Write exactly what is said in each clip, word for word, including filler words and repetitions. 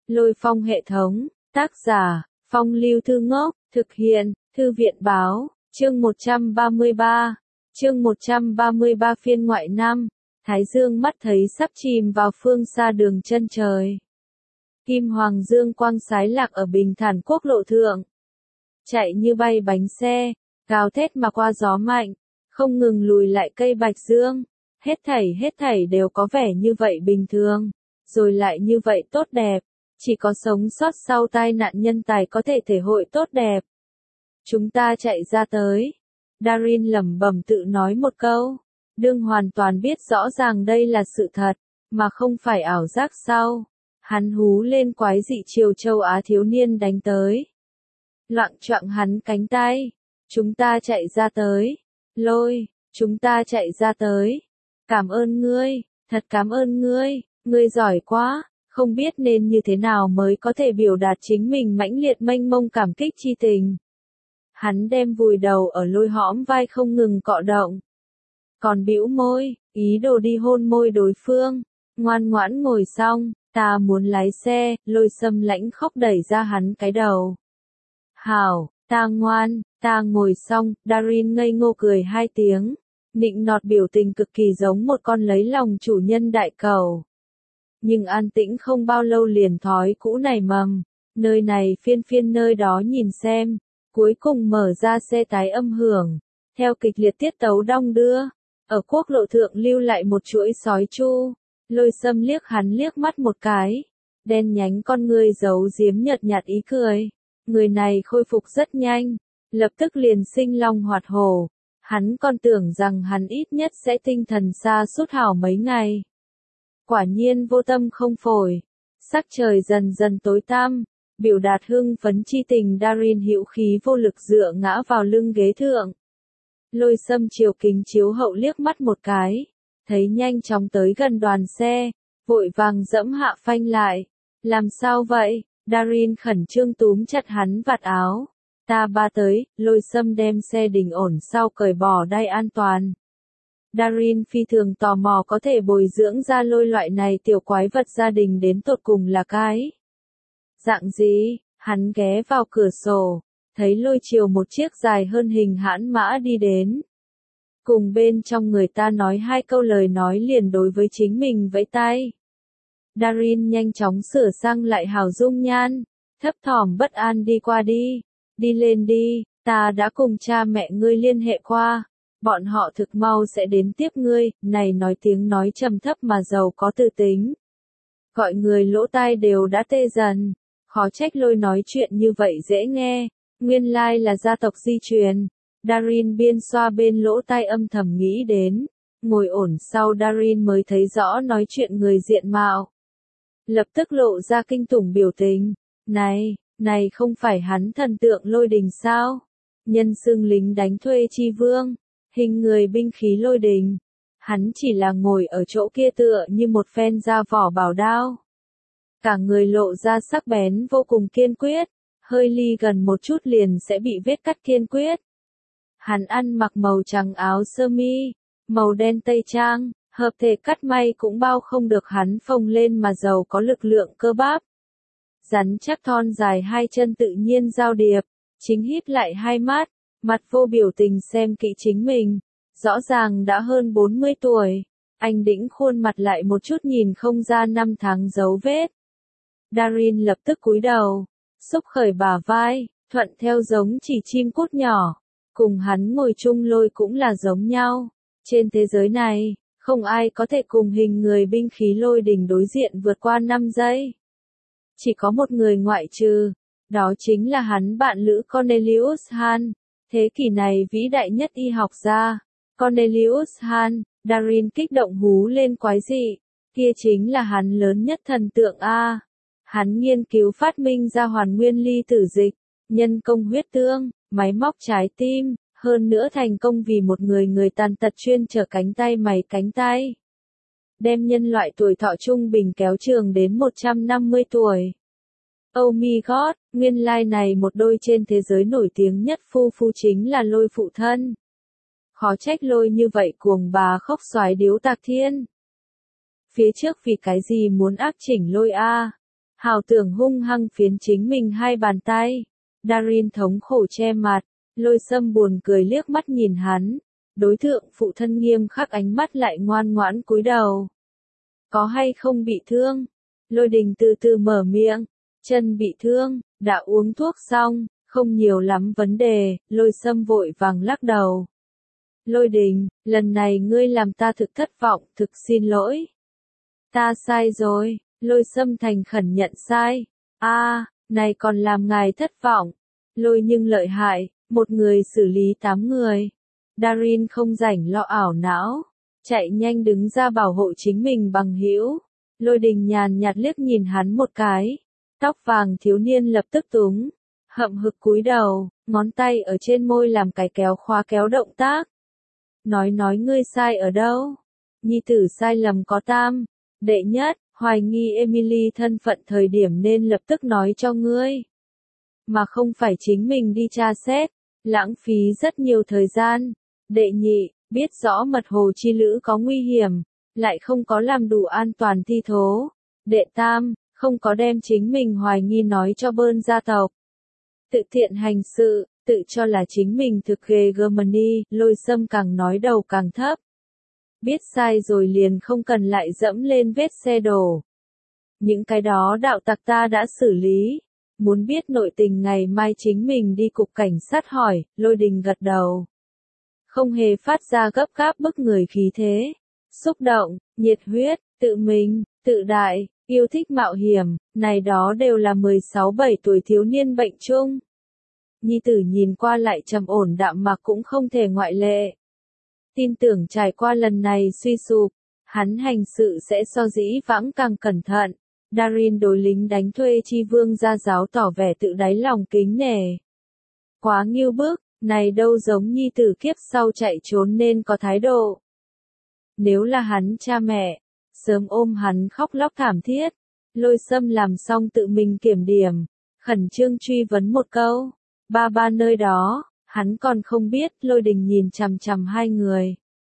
Lôi phong hệ thống, tác giả, Phong Lưu Thư Ngốc, thực hiện, Thư viện Báo, chương một trăm ba mươi ba, chương một trăm ba mươi ba phiên ngoại năm, Thái Dương mắt thấy sắp chìm vào phương xa đường chân trời. Kim hoàng dương quang sái lạc ở bình thản quốc lộ thượng. Chạy như bay bánh xe, gào thét mà qua gió mạnh, không ngừng lùi lại cây bạch dương. Hết thảy hết thảy đều có vẻ như vậy bình thường, rồi lại như vậy tốt đẹp. Chỉ có sống sót sau tai nạn nhân tài có thể thể hội tốt đẹp. Chúng ta chạy ra tới. Darin lẩm bẩm tự nói một câu. Đương hoàn toàn biết rõ ràng đây là sự thật, mà không phải ảo giác sau. Hắn hú lên quái dị chiều châu Á thiếu niên đánh tới. Loạng choạng hắn cánh tay. Chúng ta chạy ra tới. Lôi, chúng ta chạy ra tới. Cảm ơn ngươi, thật cảm ơn ngươi, ngươi giỏi quá. Không biết nên như thế nào mới có thể biểu đạt chính mình mãnh liệt mênh mông cảm kích chi tình. Hắn đem vùi đầu ở lôi hõm vai không ngừng cọ động. Còn bĩu môi, ý đồ đi hôn môi đối phương. Ngoan ngoãn ngồi xong, ta muốn lái xe, lôi sâm lãnh khóc đẩy ra hắn cái đầu. Hảo, ta ngoan, ta ngồi xong, Darin ngây ngô cười hai tiếng. Nịnh nọt biểu tình cực kỳ giống một con lấy lòng chủ nhân đại cầu. Nhưng an tĩnh không bao lâu liền thói cũ nảy mầm, nơi này phiên phiên nơi đó nhìn xem, cuối cùng mở ra xe tái âm hưởng, theo kịch liệt tiết tấu đong đưa, ở quốc lộ thượng lưu lại một chuỗi sói chu, lôi sâm liếc hắn liếc mắt một cái, đen nhánh con ngươi giấu giếm nhợt nhạt ý cười, người này khôi phục rất nhanh, lập tức liền sinh long hoạt hổ, hắn còn tưởng rằng hắn ít nhất sẽ tinh thần sa sút hảo mấy ngày. Quả nhiên vô tâm không phổi, sắc trời dần dần tối tăm, biểu đạt hưng phấn chi tình Darin hữu khí vô lực dựa ngã vào lưng ghế thượng. Lôi sâm chiều kính chiếu hậu liếc mắt một cái, thấy nhanh chóng tới gần đoàn xe, vội vàng dẫm hạ phanh lại. Làm sao vậy? Darin khẩn trương túm chặt hắn vạt áo. Ta ba tới, lôi sâm đem xe đình ổn sau cởi bỏ đai an toàn. Darin phi thường tò mò có thể bồi dưỡng ra lôi loại này tiểu quái vật gia đình đến tột cùng là cái dạng gì. Hắn ghé vào cửa sổ, thấy lôi chiều một chiếc dài hơn hình hãn mã đi đến. Cùng bên trong người ta nói hai câu lời nói liền đối với chính mình vẫy tay. Darin nhanh chóng sửa sang lại hào dung nhan, thấp thỏm bất an đi qua đi. Đi lên đi, ta đã cùng cha mẹ ngươi liên hệ qua. Bọn họ thực mau sẽ đến tiếp ngươi, này nói tiếng nói trầm thấp mà giàu có tư tính. Gọi người lỗ tai đều đã tê dần, khó trách lôi nói chuyện như vậy dễ nghe, nguyên lai là gia tộc di truyền. Darin biên xoa bên lỗ tai âm thầm nghĩ đến, ngồi ổn sau Darin mới thấy rõ nói chuyện người diện mạo. Lập tức lộ ra kinh tủng biểu tình, này, này không phải hắn thần tượng lôi đình sao? Nhân xưng lính đánh thuê chi vương. Hình người binh khí lôi đình, hắn chỉ là ngồi ở chỗ kia tựa như một phen da vỏ bảo đao. Cả người lộ ra sắc bén vô cùng kiên quyết, hơi ly gần một chút liền sẽ bị vết cắt kiên quyết. Hắn ăn mặc màu trắng áo sơ mi, màu đen tây trang, hợp thể cắt may cũng bao không được hắn phồng lên mà giàu có lực lượng cơ bắp. Rắn chắc thon dài hai chân tự nhiên giao điệp, chính híp lại hai mắt. Mặt vô biểu tình xem kỹ chính mình, rõ ràng đã hơn bốn mươi tuổi, anh đĩnh khuôn mặt lại một chút nhìn không ra năm tháng dấu vết. Darin lập tức cúi đầu, xúc khởi bả vai, thuận theo giống chỉ chim cút nhỏ, cùng hắn ngồi chung lôi cũng là giống nhau. Trên thế giới này, không ai có thể cùng hình người binh khí lôi đình đối diện vượt qua năm giây. Chỉ có một người ngoại trừ, đó chính là hắn bạn lữ Cornelius Hahn. Thế kỷ này vĩ đại nhất y học gia, Cornelius Hahn. Darin kích động hú lên quái dị, kia chính là hắn lớn nhất thần tượng A. Hắn nghiên cứu phát minh ra hoàn nguyên ly tử dịch, nhân công huyết tương, máy móc trái tim, hơn nữa thành công vì một người người tàn tật chuyên trở cánh tay mày cánh tay. Đem nhân loại tuổi thọ trung bình kéo trường đến một trăm năm mươi tuổi. Oh my god, nguyên lai like này một đôi trên thế giới nổi tiếng nhất phu phu chính là lôi phụ thân. Khó trách lôi như vậy cuồng bà khóc xoái điếu tạc thiên. Phía trước vì cái gì muốn ác chỉnh lôi a? Hào tưởng hung hăng phiến chính mình hai bàn tay. Darin thống khổ che mặt, Lôi Sâm buồn cười liếc mắt nhìn hắn. Đối tượng phụ thân nghiêm khắc ánh mắt lại ngoan ngoãn cúi đầu. Có hay không bị thương? Lôi Đình từ từ mở miệng. Chân bị thương, đã uống thuốc xong, không nhiều lắm vấn đề. Lôi Sâm vội vàng lắc đầu. Lôi Đình, lần này ngươi làm ta thực thất vọng, thực xin lỗi. Ta sai rồi. Lôi Sâm thành khẩn nhận sai. A, à, này còn làm ngài thất vọng. Lôi nhưng lợi hại, một người xử lý tám người. Darin không rảnh lo ảo não, chạy nhanh đứng ra bảo hộ chính mình bằng hữu. Lôi Đình nhàn nhạt liếc nhìn hắn một cái. Tóc vàng thiếu niên lập tức túng, hậm hực cúi đầu, ngón tay ở trên môi làm cái kéo khóa kéo động tác. Nói nói ngươi sai ở đâu? Nhi tử sai lầm có tam. Đệ nhất, hoài nghi Emily thân phận thời điểm nên lập tức nói cho ngươi. Mà không phải chính mình đi tra xét, lãng phí rất nhiều thời gian. Đệ nhị, biết rõ mật hồ chi lữ có nguy hiểm, lại không có làm đủ an toàn thi thố. Đệ tam, không có đem chính mình hoài nghi nói cho Bơn gia tộc. Tự thiện hành sự, tự cho là chính mình thực ghê Germany, Lôi Sâm càng nói đầu càng thấp. Biết sai rồi liền không cần lại dẫm lên vết xe đổ. Những cái đó đạo tặc ta đã xử lý. Muốn biết nội tình ngày mai chính mình đi cục cảnh sát hỏi. Lôi Đình gật đầu. Không hề phát ra gấp gáp bức người khí thế. Xúc động, nhiệt huyết, tự mình, tự đại, yêu thích mạo hiểm, này đó đều là mười sáu bảy tuổi thiếu niên bệnh chung. Nhi tử nhìn qua lại trầm ổn đạm mạc cũng không thể ngoại lệ. Tin tưởng trải qua lần này suy sụp, hắn hành sự sẽ so dĩ vãng càng cẩn thận. Darin đối lính đánh thuê chi vương gia giáo tỏ vẻ tự đáy lòng kính nể. Quá nghiêu bức, này đâu giống nhi tử kiếp sau chạy trốn nên có thái độ. Nếu là hắn cha mẹ, sớm ôm hắn khóc lóc thảm thiết. Lôi Sâm làm xong tự mình kiểm điểm, khẩn trương truy vấn một câu. Ba ba nơi đó, hắn còn không biết. Lôi Đình nhìn chằm chằm hai người.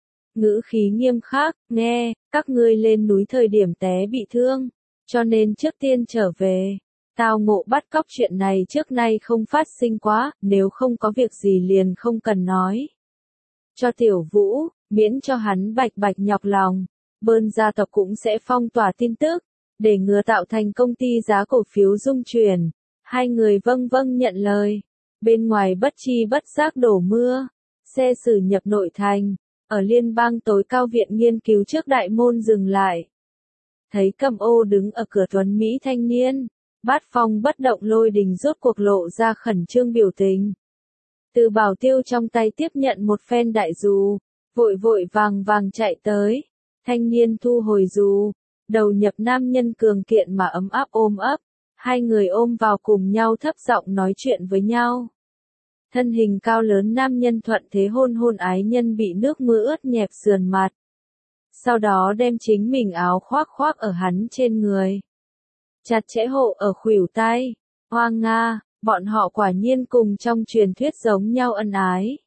Ngữ khí nghiêm khắc, nghe, các ngươi lên núi thời điểm té bị thương, cho nên trước tiên trở về. Tao ngộ bắt cóc chuyện này trước nay không phát sinh quá, nếu không có việc gì liền không cần nói. Cho Tiểu Vũ, miễn cho hắn bạch bạch nhọc lòng. Bơn gia tộc cũng sẽ phong tỏa tin tức, để ngừa tạo thành công ty giá cổ phiếu rung chuyển. Hai người vâng vâng nhận lời. Bên ngoài bất chi bất giác đổ mưa, xe xử nhập nội thành, ở liên bang tối cao viện nghiên cứu trước đại môn dừng lại. Thấy Cẩm Ô đứng ở cửa tuấn Mỹ thanh niên, bát phong bất động. Lôi Đình rốt cuộc lộ ra khẩn trương biểu tình. Từ Bảo Tiêu trong tay tiếp nhận một phen đại dù, vội vội vàng vàng chạy tới. Thanh niên thu hồi dù, đầu nhập nam nhân cường kiện mà ấm áp ôm ấp. Hai người ôm vào cùng nhau thấp giọng nói chuyện với nhau. Thân hình cao lớn nam nhân thuận thế hôn hôn ái nhân bị nước mưa ướt nhẹp sườn mặt. Sau đó đem chính mình áo khoác khoác ở hắn trên người. Chặt chẽ hộ ở khuỷu tay. Hoa Nga, bọn họ quả nhiên cùng trong truyền thuyết giống nhau ân ái.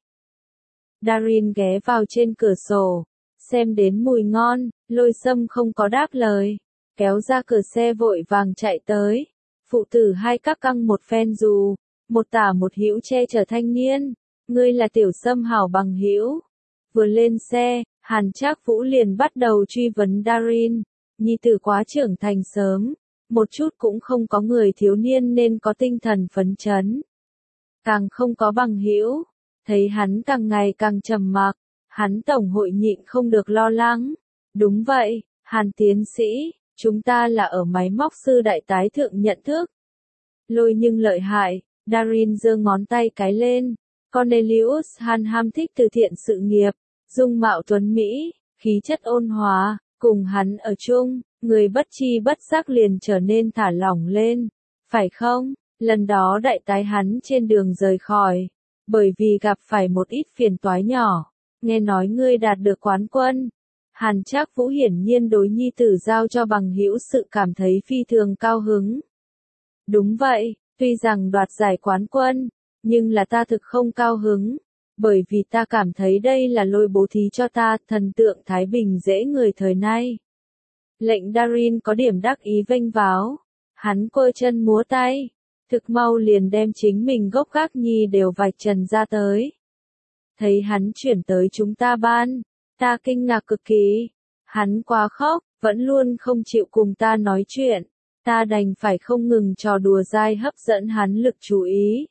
Darin ghé vào trên cửa sổ, xem đến mùi ngon. Lôi Sâm không có đáp lời, kéo ra cửa xe vội vàng chạy tới. Phụ tử hai các căng một phen dù, một tả một hữu che chở thanh niên. Ngươi là Tiểu Sâm hảo bằng hữu. Vừa lên xe, Hàn Trác Vũ liền bắt đầu truy vấn Darin. Nhi tử quá trưởng thành sớm, một chút cũng không có người thiếu niên nên có tinh thần phấn chấn. Càng không có bằng hữu. Thấy hắn càng ngày càng trầm mặc, hắn tổng hội nhịn không được lo lắng. Đúng vậy, Hàn tiến sĩ, chúng ta là ở máy móc sư đại tái thượng nhận thức. Lôi nhưng lợi hại. Darin giơ ngón tay cái lên. Cornelius Hàn ham thích từ thiện sự nghiệp, dung mạo tuấn Mỹ, khí chất ôn hòa, cùng hắn ở chung, người bất chi bất giác liền trở nên thả lỏng lên, phải không? Lần đó đại tái hắn trên đường rời khỏi, bởi vì gặp phải một ít phiền toái nhỏ, nghe nói ngươi đạt được quán quân. Hàn Trác Vũ hiển nhiên đối nhi tử giao cho bằng hữu sự cảm thấy phi thường cao hứng. Đúng vậy. Tuy rằng đoạt giải quán quân, nhưng là ta thực không cao hứng, bởi vì ta cảm thấy đây là Lôi bố thí cho ta, thần tượng Thái Bình dễ người thời nay. Lệnh Darin có điểm đắc ý vênh váo. Hắn quơ chân múa tay, thực mau liền đem chính mình gốc gác nhi đều vạch trần ra tới. Thấy hắn chuyển tới chúng ta ban, ta kinh ngạc cực kỳ. Hắn quá khóc, vẫn luôn không chịu cùng ta nói chuyện. Ta đành phải không ngừng trò đùa dai hấp dẫn hắn lực chú ý.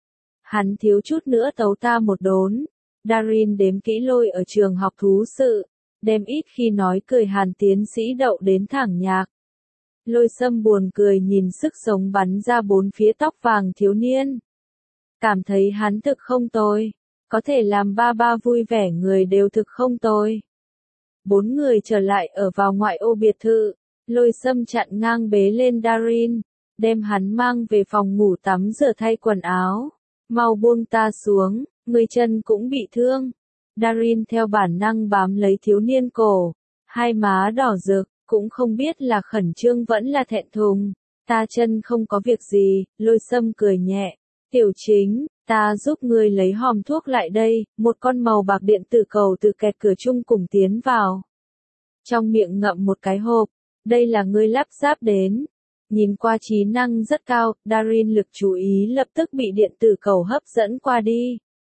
Hắn thiếu chút nữa tấu ta một đốn. Darin đếm kỹ lôi ở trường học thú sự, đem ít khi nói cười Hàn tiến sĩ đậu đến thẳng nhạc. Lôi Sâm buồn cười nhìn sức sống bắn ra bốn phía tóc vàng thiếu niên. Cảm thấy hắn thực không tồi, có thể làm ba ba vui vẻ người đều thực không tồi. Bốn người trở lại ở vào ngoại ô biệt thự, Lôi Sâm chặn ngang bế lên Darin, đem hắn mang về phòng ngủ tắm rửa thay quần áo. Mau buông ta xuống, người chân cũng bị thương. Darin theo bản năng bám lấy thiếu niên cổ, hai má đỏ rực, cũng không biết là khẩn trương vẫn là thẹn thùng. Ta chân không có việc gì, Lôi Sâm cười nhẹ. Tiểu Chính, ta giúp ngươi lấy hòm thuốc lại đây, một con màu bạc điện tử cầu từ kẹt cửa chung cùng tiến vào. Trong miệng ngậm một cái hộp, đây là ngươi lắp ráp đến. Nhìn qua trí năng rất cao, Darin lực chú ý lập tức bị điện tử cầu hấp dẫn qua đi.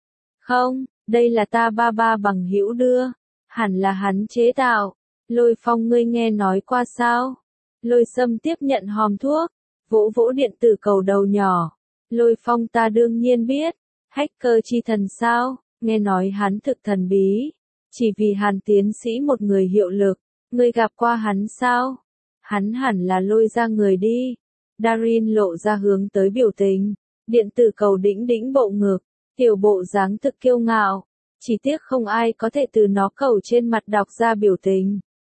Không, đây là ta ba ba bằng hữu đưa, hẳn là hắn chế tạo. Lôi Phong ngươi nghe nói qua sao? Lôi Sâm tiếp nhận hòm thuốc, vỗ vỗ điện tử cầu đầu nhỏ. Lôi Phong ta đương nhiên biết, hacker chi thần sao, nghe nói hắn thực thần bí, chỉ vì Hàn tiến sĩ một người hiệu lực, ngươi gặp qua hắn sao? Hắn hẳn là lôi ra người đi. Darin lộ ra hướng tới biểu tình, điện tử cầu đĩnh đĩnh bộ ngực, tiểu bộ dáng thực kiêu ngạo, chỉ tiếc không ai có thể từ nó cầu trên mặt đọc ra biểu tình.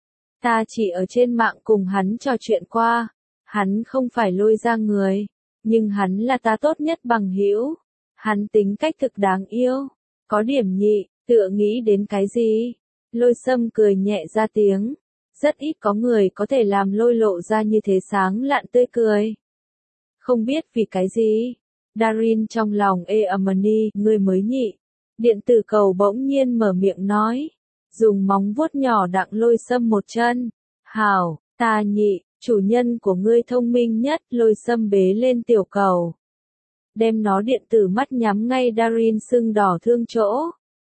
Ta chỉ ở trên mạng cùng hắn trò chuyện qua, hắn không phải lôi ra người, nhưng hắn là ta tốt nhất bằng hữu. Hắn tính cách thực đáng yêu, có điểm nhị, tựa nghĩ đến cái gì? Lôi Sâm cười nhẹ ra tiếng, rất ít có người có thể làm lôi lộ ra như thế sáng lạn tươi cười. Không biết vì cái gì, Darin trong lòng ê ẩm-ni, người mới nhị. Điện tử cầu bỗng nhiên mở miệng nói, dùng móng vuốt nhỏ đặng Lôi Sâm một chân. Hảo, ta nhị, chủ nhân của ngươi thông minh nhất. Lôi Sâm bế lên tiểu cầu, đem nó điện tử mắt nhắm ngay Darin sưng đỏ thương chỗ.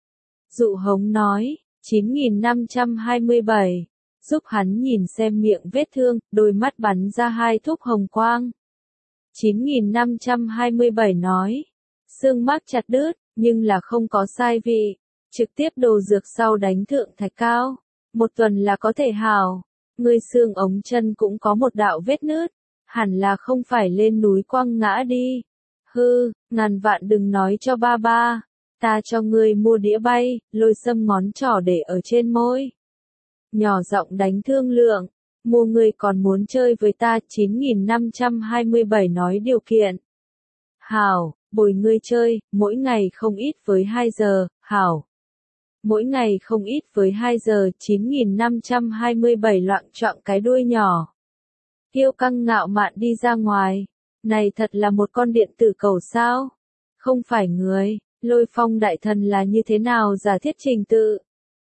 Dụ hống nói, chín nghìn năm trăm hai mươi bảy, giúp hắn nhìn xem miệng vết thương, đôi mắt bắn ra hai thúc hồng quang. chín nghìn năm trăm hai mươi bảy nói, xương mắc chặt đứt, nhưng là không có sai vị, trực tiếp đồ dược sau đánh thượng thạch cao, một tuần là có thể hào. Ngươi xương ống chân cũng có một đạo vết nứt, hẳn là không phải lên núi quăng ngã đi. Hư, ngàn vạn đừng nói cho ba ba, ta cho ngươi mua đĩa bay. Lôi Sâm ngón trỏ để ở trên môi, nhỏ giọng đánh thương lượng, mua ngươi còn muốn chơi với ta. Chín nghìn năm trăm hai mươi bảy nói điều kiện. Hảo, bồi ngươi chơi, mỗi ngày không ít với hai giờ. Hảo, mỗi ngày không ít với hai giờ. Chín nghìn năm trăm hai mươi bảy loạng choạng cái đuôi nhỏ, kiêu căng ngạo mạn đi ra ngoài. Này thật là một con điện tử cầu sao? Không phải người. Lôi Phong đại thần là như thế nào giả thiết trình tự?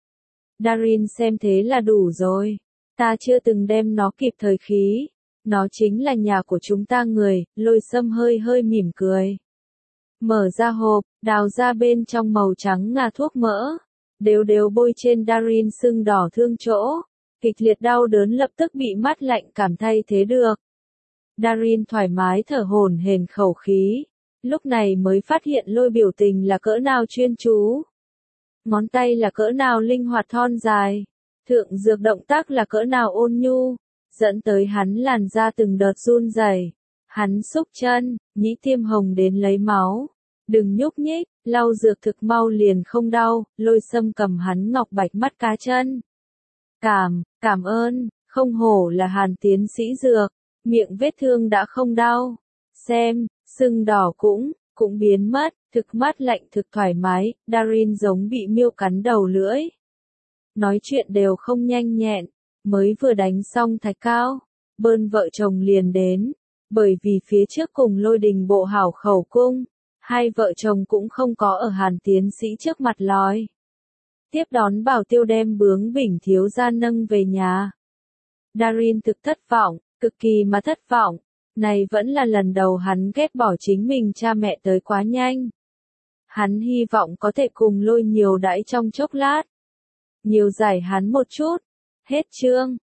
Darin xem thế là đủ rồi. Ta chưa từng đem nó kịp thời khí. Nó chính là nhà của chúng ta người. Lôi Sâm hơi hơi mỉm cười, mở ra hộp, đào ra bên trong màu trắng ngà thuốc mỡ, đều đều bôi trên Darin sưng đỏ thương chỗ. Kịch liệt đau đớn lập tức bị mát lạnh cảm thay thế được. Darin thoải mái thở hổn hển khẩu khí, lúc này mới phát hiện Lôi biểu tình là cỡ nào chuyên chú, ngón tay là cỡ nào linh hoạt thon dài, thượng dược động tác là cỡ nào ôn nhu, dẫn tới hắn làn da từng đợt run rẩy. Hắn xúc chân, nhĩ tiêm hồng đến lấy máu. Đừng nhúc nhích, lau dược thực mau liền không đau. Lôi Sâm cầm hắn ngọc bạch mắt cá chân. Cảm, cảm ơn, không hổ là Hàn tiến sĩ dược, miệng vết thương đã không đau. Xem, sưng đỏ cũng, cũng biến mất, thực mát lạnh thực thoải mái. Darin giống bị miêu cắn đầu lưỡi. Nói chuyện đều không nhanh nhẹn, mới vừa đánh xong thạch cao, Bơn vợ chồng liền đến. Bởi vì phía trước cùng Lôi Đình bộ hảo khẩu cung, hai vợ chồng cũng không có ở Hàn tiến sĩ trước mặt lòi. Tiếp đón bảo tiêu đem bướng bỉnh thiếu gia nâng về nhà. Darin thực thất vọng, cực kỳ mà thất vọng, Này vẫn là lần đầu hắn ghét bỏ chính mình cha mẹ tới quá nhanh. Hắn hy vọng có thể cùng Lôi nhiều đãi trong chốc lát. Nhiều giải hắn một chút. Hết chương.